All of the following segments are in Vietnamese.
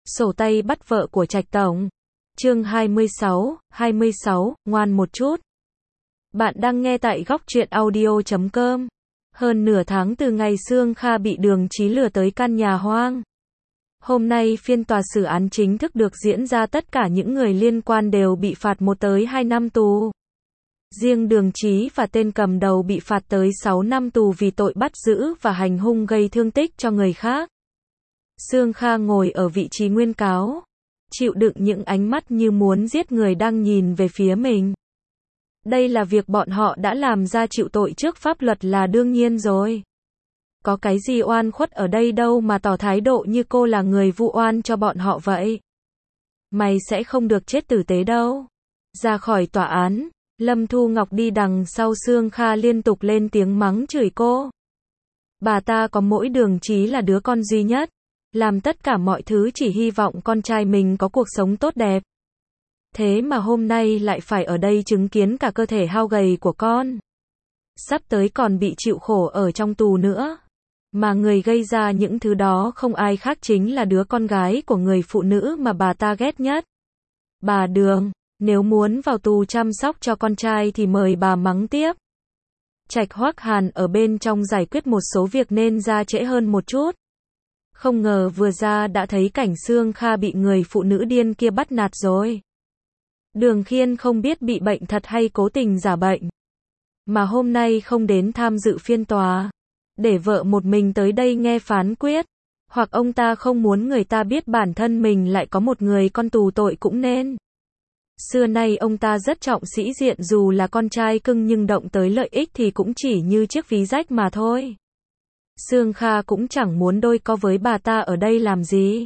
Sổ tay bắt vợ của Trạch Tổng. Chương 26, ngoan một chút. Bạn đang nghe tại góc truyện audio.com. Hơn nửa tháng từ ngày Sương Kha bị Đường Chí lừa tới căn nhà hoang. Hôm nay phiên tòa xử án chính thức được diễn ra, tất cả những người liên quan đều bị phạt 1 tới 2 năm tù. Riêng Đường Chí và tên cầm đầu bị phạt tới 6 năm tù vì tội bắt giữ và hành hung gây thương tích cho người khác. Sương Kha ngồi ở vị trí nguyên cáo, chịu đựng những ánh mắt như muốn giết người đang nhìn về phía mình. Đây là việc bọn họ đã làm ra, chịu tội trước pháp luật là đương nhiên rồi. Có cái gì oan khuất ở đây đâu mà tỏ thái độ như cô là người vu oan cho bọn họ vậy. Mày sẽ không được chết tử tế đâu. Ra khỏi tòa án, Lâm Thu Ngọc đi đằng sau Sương Kha liên tục lên tiếng mắng chửi cô. Bà ta có mỗi Đường Chí là đứa con duy nhất, làm tất cả mọi thứ chỉ hy vọng con trai mình có cuộc sống tốt đẹp. Thế mà hôm nay lại phải ở đây chứng kiến cả cơ thể hao gầy của con. Sắp tới còn bị chịu khổ ở trong tù nữa. Mà người gây ra những thứ đó không ai khác chính là đứa con gái của người phụ nữ mà bà ta ghét nhất. Bà Đường, nếu muốn vào tù chăm sóc cho con trai thì mời bà mắng tiếp. Trạch Hoắc Hàn ở bên trong giải quyết một số việc nên ra trễ hơn một chút. Không ngờ vừa ra đã thấy cảnh Sương Kha bị người phụ nữ điên kia bắt nạt rồi. Đường Khiên không biết bị bệnh thật hay cố tình giả bệnh, mà hôm nay không đến tham dự phiên tòa, để vợ một mình tới đây nghe phán quyết. Hoặc ông ta không muốn người ta biết bản thân mình lại có một người con tù tội cũng nên. Xưa nay ông ta rất trọng sĩ diện, dù là con trai cưng nhưng động tới lợi ích thì cũng chỉ như chiếc ví rách mà thôi. Sương Kha cũng chẳng muốn đôi co với bà ta ở đây làm gì.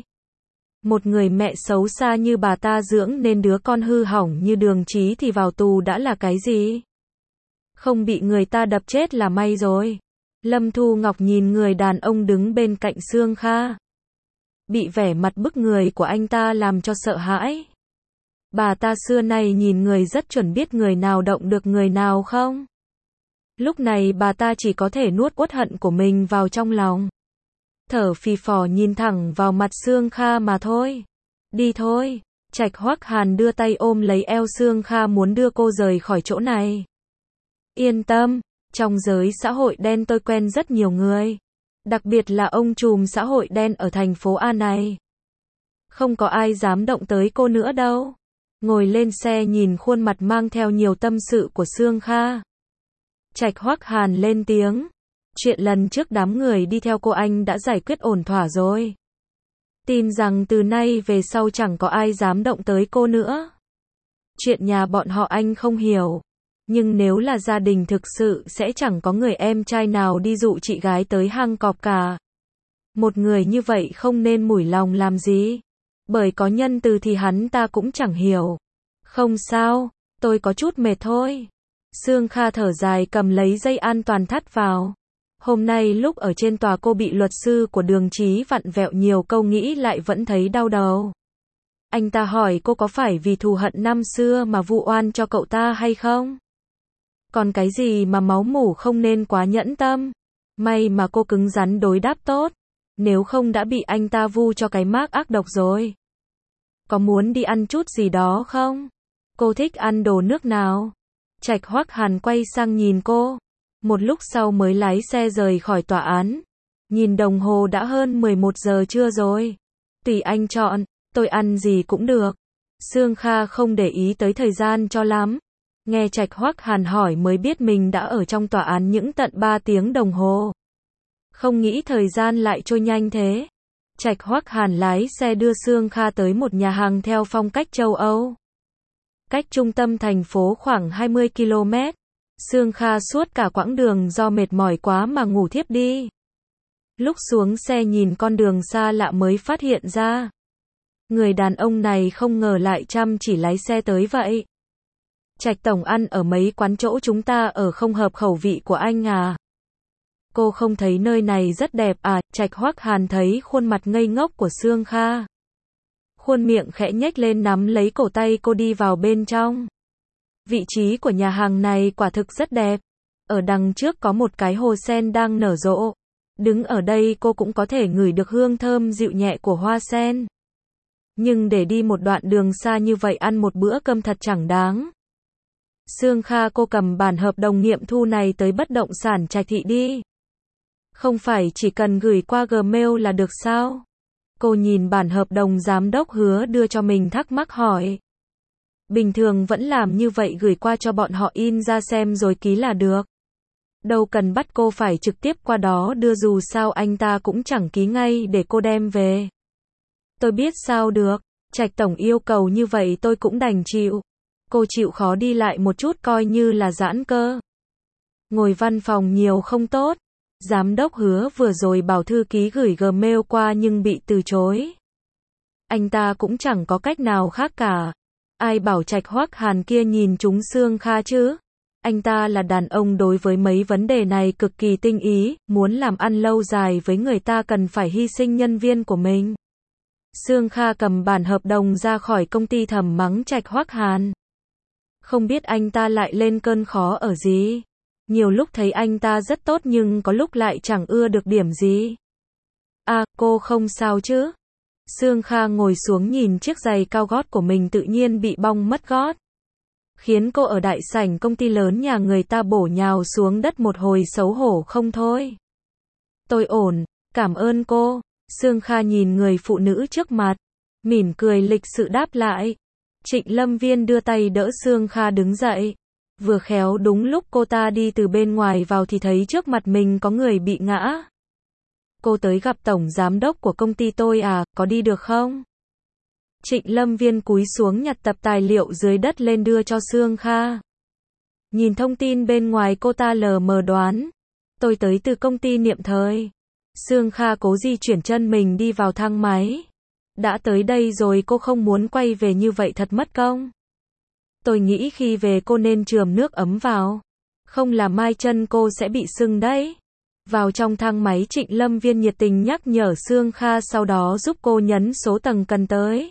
Một người mẹ xấu xa như bà ta dưỡng nên đứa con hư hỏng như Đường Chí thì vào tù đã là cái gì? Không bị người ta đập chết là may rồi. Lâm Thu Ngọc nhìn người đàn ông đứng bên cạnh Sương Kha, bị vẻ mặt bức người của anh ta làm cho sợ hãi. Bà ta xưa nay nhìn người rất chuẩn, biết người nào động được người nào không. Lúc này bà ta chỉ có thể nuốt uất hận của mình vào trong lòng, thở phì phò nhìn thẳng vào mặt Sương Kha mà thôi. Đi thôi. Trạch Hoắc Hàn đưa tay ôm lấy eo Sương Kha muốn đưa cô rời khỏi chỗ này. Yên tâm, trong giới xã hội đen tôi quen rất nhiều người, đặc biệt là ông trùm xã hội đen ở thành phố A này. Không có ai dám động tới cô nữa đâu. Ngồi lên xe nhìn khuôn mặt mang theo nhiều tâm sự của Sương Kha, Trạch Hoắc Hàn lên tiếng. Chuyện lần trước đám người đi theo cô anh đã giải quyết ổn thỏa rồi. Tin rằng từ nay về sau chẳng có ai dám động tới cô nữa. Chuyện nhà bọn họ anh không hiểu, nhưng nếu là gia đình thực sự sẽ chẳng có người em trai nào đi dụ chị gái tới hang cọp cả. Một người như vậy không nên mủi lòng làm gì. Bởi có nhân từ thì hắn ta cũng chẳng hiểu. Không sao, tôi có chút mệt thôi. Sương Kha thở dài cầm lấy dây an toàn thắt vào. Hôm nay lúc ở trên tòa cô bị luật sư của Đường Chí vặn vẹo nhiều câu, nghĩ lại vẫn thấy đau đầu. Anh ta hỏi cô có phải vì thù hận năm xưa mà vu oan cho cậu ta hay không? Còn cái gì mà máu mủ, không nên quá nhẫn tâm. May mà cô cứng rắn đối đáp tốt, nếu không đã bị anh ta vu cho cái mác ác độc rồi. Có muốn đi ăn chút gì đó không? Cô thích ăn đồ nước nào? Trạch Hoắc Hàn quay sang nhìn cô. Một lúc sau mới lái xe rời khỏi tòa án. Nhìn đồng hồ đã hơn 11 giờ trưa rồi. Tùy anh chọn, tôi ăn gì cũng được. Sương Kha không để ý tới thời gian cho lắm. Nghe Trạch Hoắc Hàn hỏi mới biết mình đã ở trong tòa án những tận 3 tiếng đồng hồ. Không nghĩ thời gian lại trôi nhanh thế. Trạch Hoắc Hàn lái xe đưa Sương Kha tới một nhà hàng theo phong cách châu Âu. Cách trung tâm thành phố khoảng 20 km. Sương Kha suốt cả quãng đường do mệt mỏi quá mà ngủ thiếp đi. Lúc xuống xe nhìn con đường xa lạ mới phát hiện ra, người đàn ông này không ngờ lại chăm chỉ lái xe tới vậy. Trạch Tổng, ăn ở mấy quán chỗ chúng ta ở không hợp khẩu vị của anh à? Cô không thấy nơi này rất đẹp à? Trạch Hoắc Hàn thấy khuôn mặt ngây ngốc của Sương Kha, khuôn miệng khẽ nhếch lên nắm lấy cổ tay cô đi vào bên trong. Vị trí của nhà hàng này quả thực rất đẹp. Ở đằng trước có một cái hồ sen đang nở rộ. Đứng ở đây cô cũng có thể ngửi được hương thơm dịu nhẹ của hoa sen. Nhưng để đi một đoạn đường xa như vậy ăn một bữa cơm thật chẳng đáng. Sương Kha, cô cầm bản hợp đồng nghiệm thu này tới bất động sản Trạch Thị đi. Không phải chỉ cần gửi qua Gmail là được sao? Cô nhìn bản hợp đồng giám đốc Hứa đưa cho mình thắc mắc hỏi. Bình thường vẫn làm như vậy, gửi qua cho bọn họ in ra xem rồi ký là được. Đâu cần bắt cô phải trực tiếp qua đó đưa, dù sao anh ta cũng chẳng ký ngay để cô đem về. Tôi biết sao được, Trạch tổng yêu cầu như vậy tôi cũng đành chịu. Cô chịu khó đi lại một chút coi như là giãn cơ. Ngồi văn phòng nhiều không tốt. Giám đốc Hứa vừa rồi bảo thư ký gửi Gmail qua nhưng bị từ chối. Anh ta cũng chẳng có cách nào khác cả. Ai bảo Trạch Hoắc Hàn kia nhìn trúng Sương Kha chứ? Anh ta là đàn ông, đối với mấy vấn đề này cực kỳ tinh ý, muốn làm ăn lâu dài với người ta cần phải hy sinh nhân viên của mình. Sương Kha cầm bản hợp đồng ra khỏi công ty thầm mắng Trạch Hoắc Hàn. Không biết anh ta lại lên cơn khó ở gì. Nhiều lúc thấy anh ta rất tốt nhưng có lúc lại chẳng ưa được điểm gì. À, cô không sao chứ? Sương Kha ngồi xuống nhìn chiếc giày cao gót của mình tự nhiên bị bong mất gót. Khiến cô ở đại sảnh công ty lớn nhà người ta bổ nhào xuống đất một hồi xấu hổ không thôi. Tôi ổn, cảm ơn cô. Sương Kha nhìn người phụ nữ trước mặt, mỉm cười lịch sự đáp lại. Trịnh Lâm Viên đưa tay đỡ Sương Kha đứng dậy. Vừa khéo đúng lúc cô ta đi từ bên ngoài vào thì thấy trước mặt mình có người bị ngã. Cô tới gặp tổng giám đốc của công ty tôi à, có đi được không? Trịnh Lâm Viên cúi xuống nhặt tập tài liệu dưới đất lên đưa cho Sương Kha. Nhìn thông tin bên ngoài cô ta lờ mờ đoán. Tôi tới từ công ty Niệm Thời. Sương Kha cố di chuyển chân mình đi vào thang máy. Đã tới đây rồi cô không muốn quay về như vậy thật mất công. Tôi nghĩ khi về cô nên chườm nước ấm vào. Không là mai chân cô sẽ bị sưng đấy. Vào trong thang máy, Trịnh Lâm Viên nhiệt tình nhắc nhở Sương Kha, sau đó giúp cô nhấn số tầng cần tới.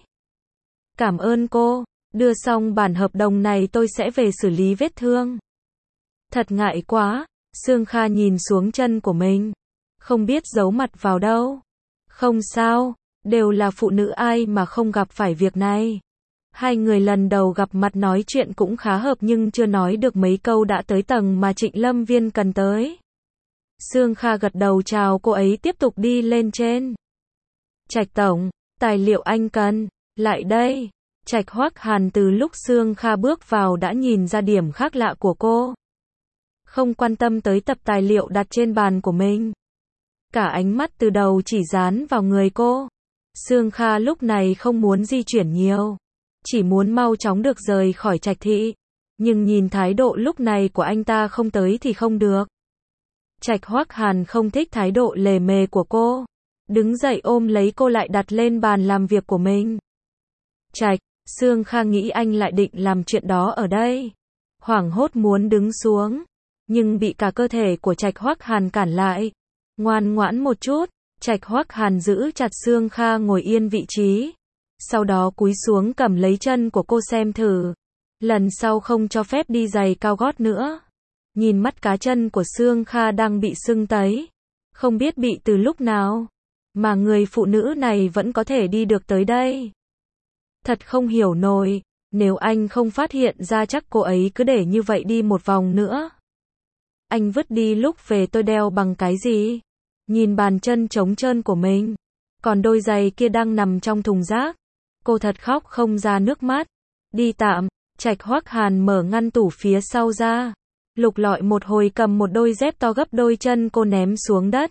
Cảm ơn cô, đưa xong bản hợp đồng này tôi sẽ về xử lý vết thương. Thật ngại quá, Sương Kha nhìn xuống chân của mình. Không biết giấu mặt vào đâu. Không sao, đều là phụ nữ ai mà không gặp phải việc này. Hai người lần đầu gặp mặt nói chuyện cũng khá hợp nhưng chưa nói được mấy câu đã tới tầng mà Trịnh Lâm Viên cần tới. Sương Kha gật đầu chào cô ấy tiếp tục đi lên trên. Trạch tổng, tài liệu anh cần, lại đây. Trạch Hoắc Hàn từ lúc Sương Kha bước vào đã nhìn ra điểm khác lạ của cô. Không quan tâm tới tập tài liệu đặt trên bàn của mình. Cả ánh mắt từ đầu chỉ dán vào người cô. Sương Kha lúc này không muốn di chuyển nhiều. Chỉ muốn mau chóng được rời khỏi Trạch Thị. Nhưng nhìn thái độ lúc này của anh ta, không tới thì không được. Trạch Hoắc Hàn không thích thái độ lề mề của cô. Đứng dậy ôm lấy cô lại đặt lên bàn làm việc của mình. Trạch, Sương Kha nghĩ anh lại định làm chuyện đó ở đây. Hoảng hốt muốn đứng xuống. Nhưng bị cả cơ thể của Trạch Hoắc Hàn cản lại. Ngoan ngoãn một chút. Trạch Hoắc Hàn giữ chặt Sương Kha ngồi yên vị trí. Sau đó cúi xuống cầm lấy chân của cô xem thử. Lần sau không cho phép đi giày cao gót nữa. Nhìn mắt cá chân của Sương Kha đang bị sưng tấy. Không biết bị từ lúc nào. Mà người phụ nữ này vẫn có thể đi được tới đây. Thật không hiểu nổi. Nếu anh không phát hiện ra chắc cô ấy cứ để như vậy đi một vòng nữa. Anh vứt đi lúc về tôi đeo bằng cái gì? Nhìn bàn chân trống trơn của mình. Còn đôi giày kia đang nằm trong thùng rác. Cô thật khóc không ra nước mắt. Đi tạm. Trạch Hoắc Hàn mở ngăn tủ phía sau ra. Lục lọi một hồi cầm một đôi dép to gấp đôi chân cô ném xuống đất.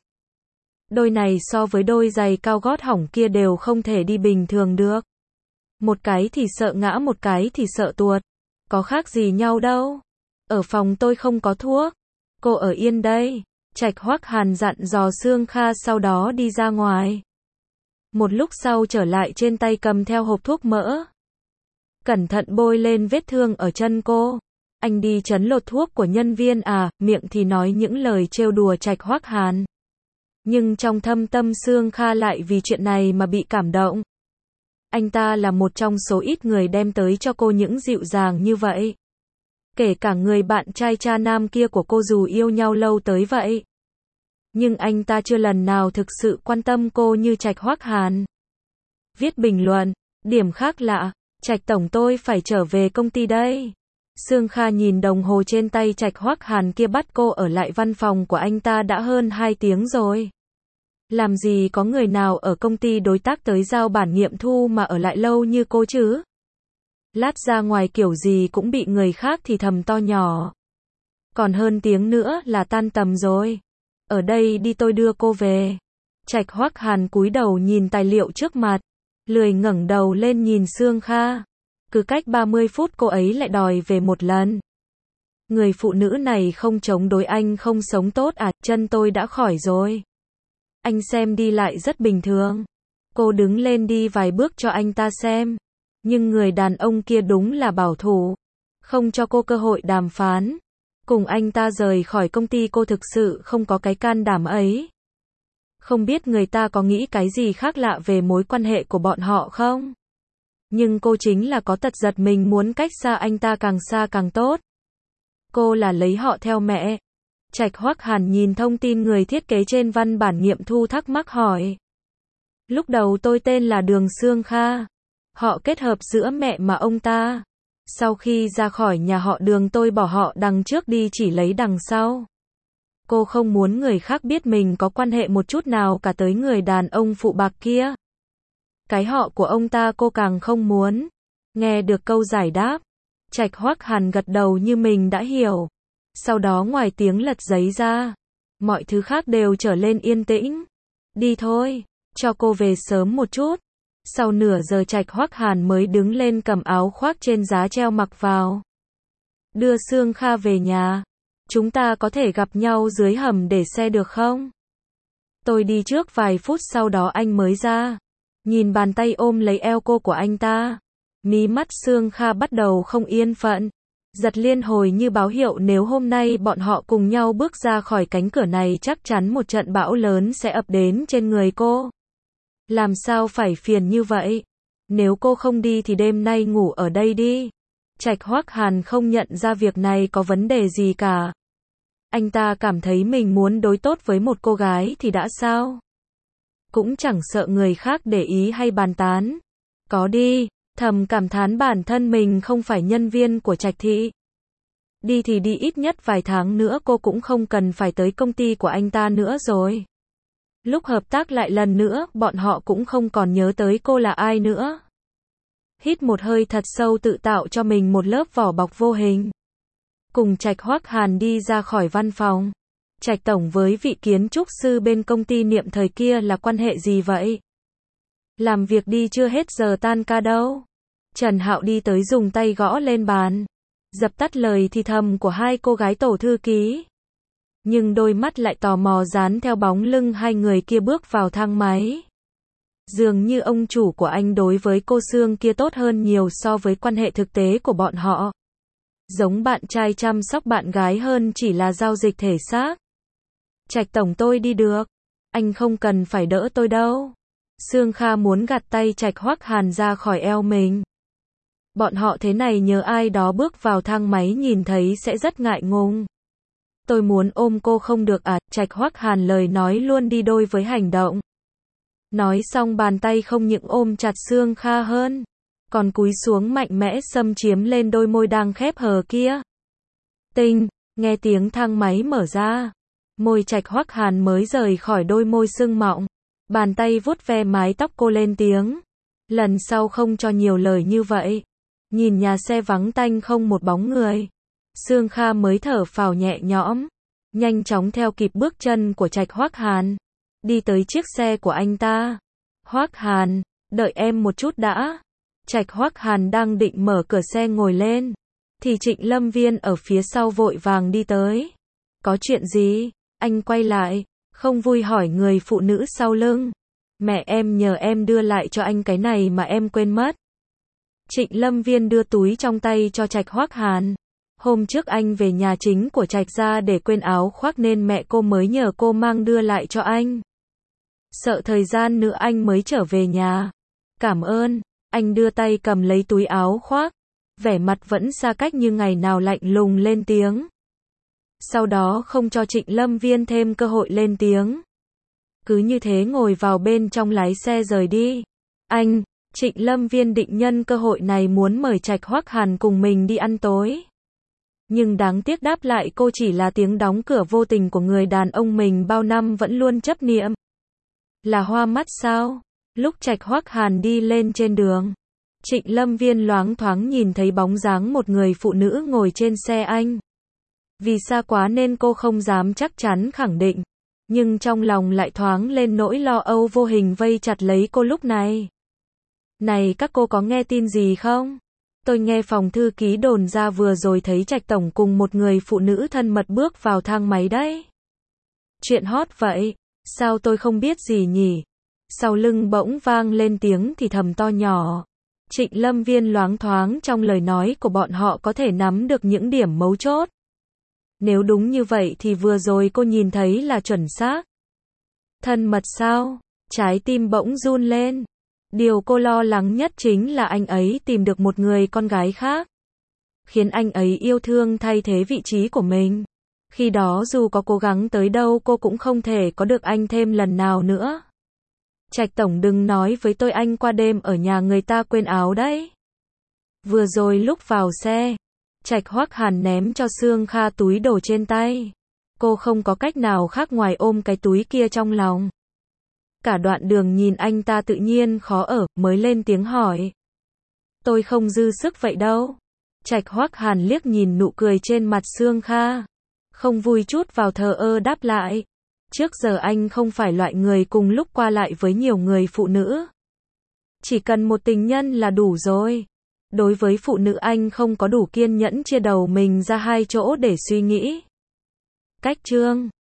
Đôi này so với đôi giày cao gót hỏng kia đều không thể đi bình thường được. Một cái thì sợ ngã, một cái thì sợ tuột. Có khác gì nhau đâu. Ở phòng tôi không có thuốc. Cô ở yên đây. Trạch Hoắc Hàn dặn dò Sương Kha, sau đó đi ra ngoài. Một lúc sau trở lại, trên tay cầm theo hộp thuốc mỡ. Cẩn thận bôi lên vết thương ở chân cô. Anh đi trấn lột thuốc của nhân viên à? Miệng thì nói những lời trêu đùa Trạch Hoắc Hàn. Nhưng trong thâm tâm Sương Kha lại vì chuyện này mà bị cảm động. Anh ta là một trong số ít người đem tới cho cô những dịu dàng như vậy. Kể cả người bạn trai cha nam kia của cô, dù yêu nhau lâu tới vậy. Nhưng anh ta chưa lần nào thực sự quan tâm cô như Trạch Hoắc Hàn. Viết bình luận, Điểm khác lạ, Trạch tổng tôi phải trở về công ty đây. Sương Kha nhìn đồng hồ trên tay Trạch Hoắc Hàn kia, bắt cô ở lại văn phòng của anh ta đã hơn 2 tiếng rồi. Làm gì có người nào ở công ty đối tác tới giao bản nghiệm thu mà ở lại lâu như cô chứ? Lát ra ngoài kiểu gì cũng bị người khác thì thầm to nhỏ. Còn hơn tiếng nữa là tan tầm rồi. Ở đây đi, tôi đưa cô về. Trạch Hoắc Hàn cúi đầu nhìn tài liệu trước mặt, lười ngẩng đầu lên nhìn Sương Kha. Cứ cách 30 phút cô ấy lại đòi về một lần. Người phụ nữ này không chống đối anh không sống tốt à? Chân tôi đã khỏi rồi. Anh xem đi lại rất bình thường. Cô đứng lên đi vài bước cho anh ta xem. Nhưng người đàn ông kia đúng là bảo thủ, không cho cô cơ hội đàm phán. Cùng anh ta rời khỏi công ty, cô thực sự không có cái can đảm ấy. Không biết người ta có nghĩ cái gì khác lạ về mối quan hệ của bọn họ không? Nhưng cô chính là có tật giật mình muốn cách xa anh ta càng xa càng tốt. Cô là lấy họ theo mẹ. Trạch Hoắc Hàn nhìn thông tin người thiết kế trên văn bản nghiệm thu, thắc mắc hỏi. Lúc đầu tôi tên là Đường Sương Kha. Họ kết hợp giữa mẹ mà ông ta. Sau khi ra khỏi nhà họ Đường, tôi bỏ họ đằng trước đi chỉ lấy đằng sau. Cô không muốn người khác biết mình có quan hệ một chút nào cả tới người đàn ông phụ bạc kia. Cái họ của ông ta cô càng không muốn. Nghe được câu giải đáp, Trạch Hoắc Hàn gật đầu như mình đã hiểu. Sau đó ngoài tiếng lật giấy ra, mọi thứ khác đều trở lên yên tĩnh. Đi thôi, cho cô về sớm một chút. Sau nửa giờ Trạch Hoắc Hàn mới đứng lên cầm áo khoác trên giá treo mặc vào. Đưa Sương Kha về nhà. Chúng ta có thể gặp nhau dưới hầm để xe được không? Tôi đi trước vài phút, sau đó anh mới ra. Nhìn bàn tay ôm lấy eo cô của anh ta, mí mắt Sương Kha bắt đầu không yên phận, giật liên hồi như báo hiệu nếu hôm nay bọn họ cùng nhau bước ra khỏi cánh cửa này chắc chắn một trận bão lớn sẽ ập đến trên người cô. Làm sao phải phiền như vậy? Nếu cô không đi thì đêm nay ngủ ở đây đi. Trạch Hoắc Hàn không nhận ra việc này có vấn đề gì cả. Anh ta cảm thấy mình muốn đối tốt với một cô gái thì đã sao? Cũng chẳng sợ người khác để ý hay bàn tán. Có đi, thầm cảm thán bản thân mình không phải nhân viên của Trạch thị. Đi thì đi, ít nhất vài tháng nữa cô cũng không cần phải tới công ty của anh ta nữa rồi. Lúc hợp tác lại lần nữa, bọn họ cũng không còn nhớ tới cô là ai nữa. Hít một hơi thật sâu, tự tạo cho mình một lớp vỏ bọc vô hình. Cùng Trạch Hoắc Hàn đi ra khỏi văn phòng. Trạch tổng với vị kiến trúc sư bên công ty Niệm Thời kia là quan hệ gì vậy? Làm việc đi, chưa hết giờ tan ca đâu. Trần Hạo đi tới dùng tay gõ lên bàn, dập tắt lời thì thầm của hai cô gái tổ thư ký. Nhưng đôi mắt lại tò mò dán theo bóng lưng hai người kia bước vào thang máy. Dường như ông chủ của anh đối với cô Sương kia tốt hơn nhiều so với quan hệ thực tế của bọn họ. Giống bạn trai chăm sóc bạn gái hơn chỉ là giao dịch thể xác. Trạch tổng, tôi đi được. Anh không cần phải đỡ tôi đâu. Sương Kha muốn gạt tay Trạch Hoắc Hàn ra khỏi eo mình. Bọn họ thế này nhớ ai đó bước vào thang máy nhìn thấy sẽ rất ngại ngùng. Tôi muốn ôm cô không được à? Trạch Hoắc Hàn lời nói luôn đi đôi với hành động. Nói xong bàn tay không những ôm chặt Sương Kha hơn, còn cúi xuống mạnh mẽ xâm chiếm lên đôi môi đang khép hờ kia. Tinh, nghe tiếng thang máy mở ra. Môi Trạch Hoắc Hàn mới rời khỏi đôi môi sưng mọng. Bàn tay vuốt ve mái tóc cô, lên tiếng. Lần sau không cho nhiều lời như vậy. Nhìn nhà xe vắng tanh không một bóng người, Sương Kha mới thở phào nhẹ nhõm. Nhanh chóng theo kịp bước chân của Trạch Hoắc Hàn. Đi tới chiếc xe của anh ta. Hoắc Hàn, đợi em một chút đã. Trạch Hoắc Hàn đang định mở cửa xe ngồi lên, thì Trịnh Lâm Viên ở phía sau vội vàng đi tới. Có chuyện gì? Anh quay lại, không vui hỏi người phụ nữ sau lưng. Mẹ em nhờ em đưa lại cho anh cái này mà em quên mất. Trịnh Lâm Viên đưa túi trong tay cho Trạch Hoắc Hàn. Hôm trước anh về nhà chính của Trạch gia để quên áo khoác nên mẹ cô mới nhờ cô mang đưa lại cho anh. Sợ thời gian nữa anh mới trở về nhà. Cảm ơn. Anh đưa tay cầm lấy túi áo khoác, vẻ mặt vẫn xa cách như ngày nào, lạnh lùng lên tiếng. Sau đó không cho Trịnh Lâm Viên thêm cơ hội lên tiếng. Cứ như thế ngồi vào bên trong lái xe rời đi. Anh, Trịnh Lâm Viên định nhân cơ hội này muốn mời Trạch Hoắc Hàn cùng mình đi ăn tối. Nhưng đáng tiếc đáp lại cô chỉ là tiếng đóng cửa vô tình của người đàn ông mình bao năm vẫn luôn chấp niệm. Là hoa mắt sao? Lúc Trạch Hoắc Hàn đi lên trên đường, Trịnh Lâm Viên loáng thoáng nhìn thấy bóng dáng một người phụ nữ ngồi trên xe anh. Vì xa quá nên cô không dám chắc chắn khẳng định, nhưng trong lòng lại thoáng lên nỗi lo âu vô hình vây chặt lấy cô lúc này. Này các cô có nghe tin gì không? Tôi nghe phòng thư ký đồn ra vừa rồi thấy Trạch tổng cùng một người phụ nữ thân mật bước vào thang máy đấy. Chuyện hot vậy, sao tôi không biết gì nhỉ? Sau lưng bỗng vang lên tiếng thì thầm to nhỏ. Trịnh Lâm Viên loáng thoáng trong lời nói của bọn họ có thể nắm được những điểm mấu chốt. Nếu đúng như vậy thì vừa rồi cô nhìn thấy là chuẩn xác. Thân mật sao? Trái tim bỗng run lên. Điều cô lo lắng nhất chính là anh ấy tìm được một người con gái khác, khiến anh ấy yêu thương thay thế vị trí của mình. Khi đó dù có cố gắng tới đâu cô cũng không thể có được anh thêm lần nào nữa. Trạch tổng đừng nói với tôi anh qua đêm ở nhà người ta quên áo đấy. Vừa rồi lúc vào xe, Trạch Hoắc Hàn ném cho Sương Kha túi đồ trên tay. Cô không có cách nào khác ngoài ôm cái túi kia trong lòng. Cả đoạn đường nhìn anh ta tự nhiên khó ở, mới lên tiếng hỏi. Tôi không dư sức vậy đâu. Trạch Hoắc Hàn liếc nhìn nụ cười trên mặt Sương Kha, không vui chút vào thờ ơ đáp lại. Trước giờ anh không phải loại người cùng lúc qua lại với nhiều người phụ nữ. Chỉ cần một tình nhân là đủ rồi. Đối với phụ nữ anh không có đủ kiên nhẫn chia đầu mình ra hai chỗ để suy nghĩ. Cách chương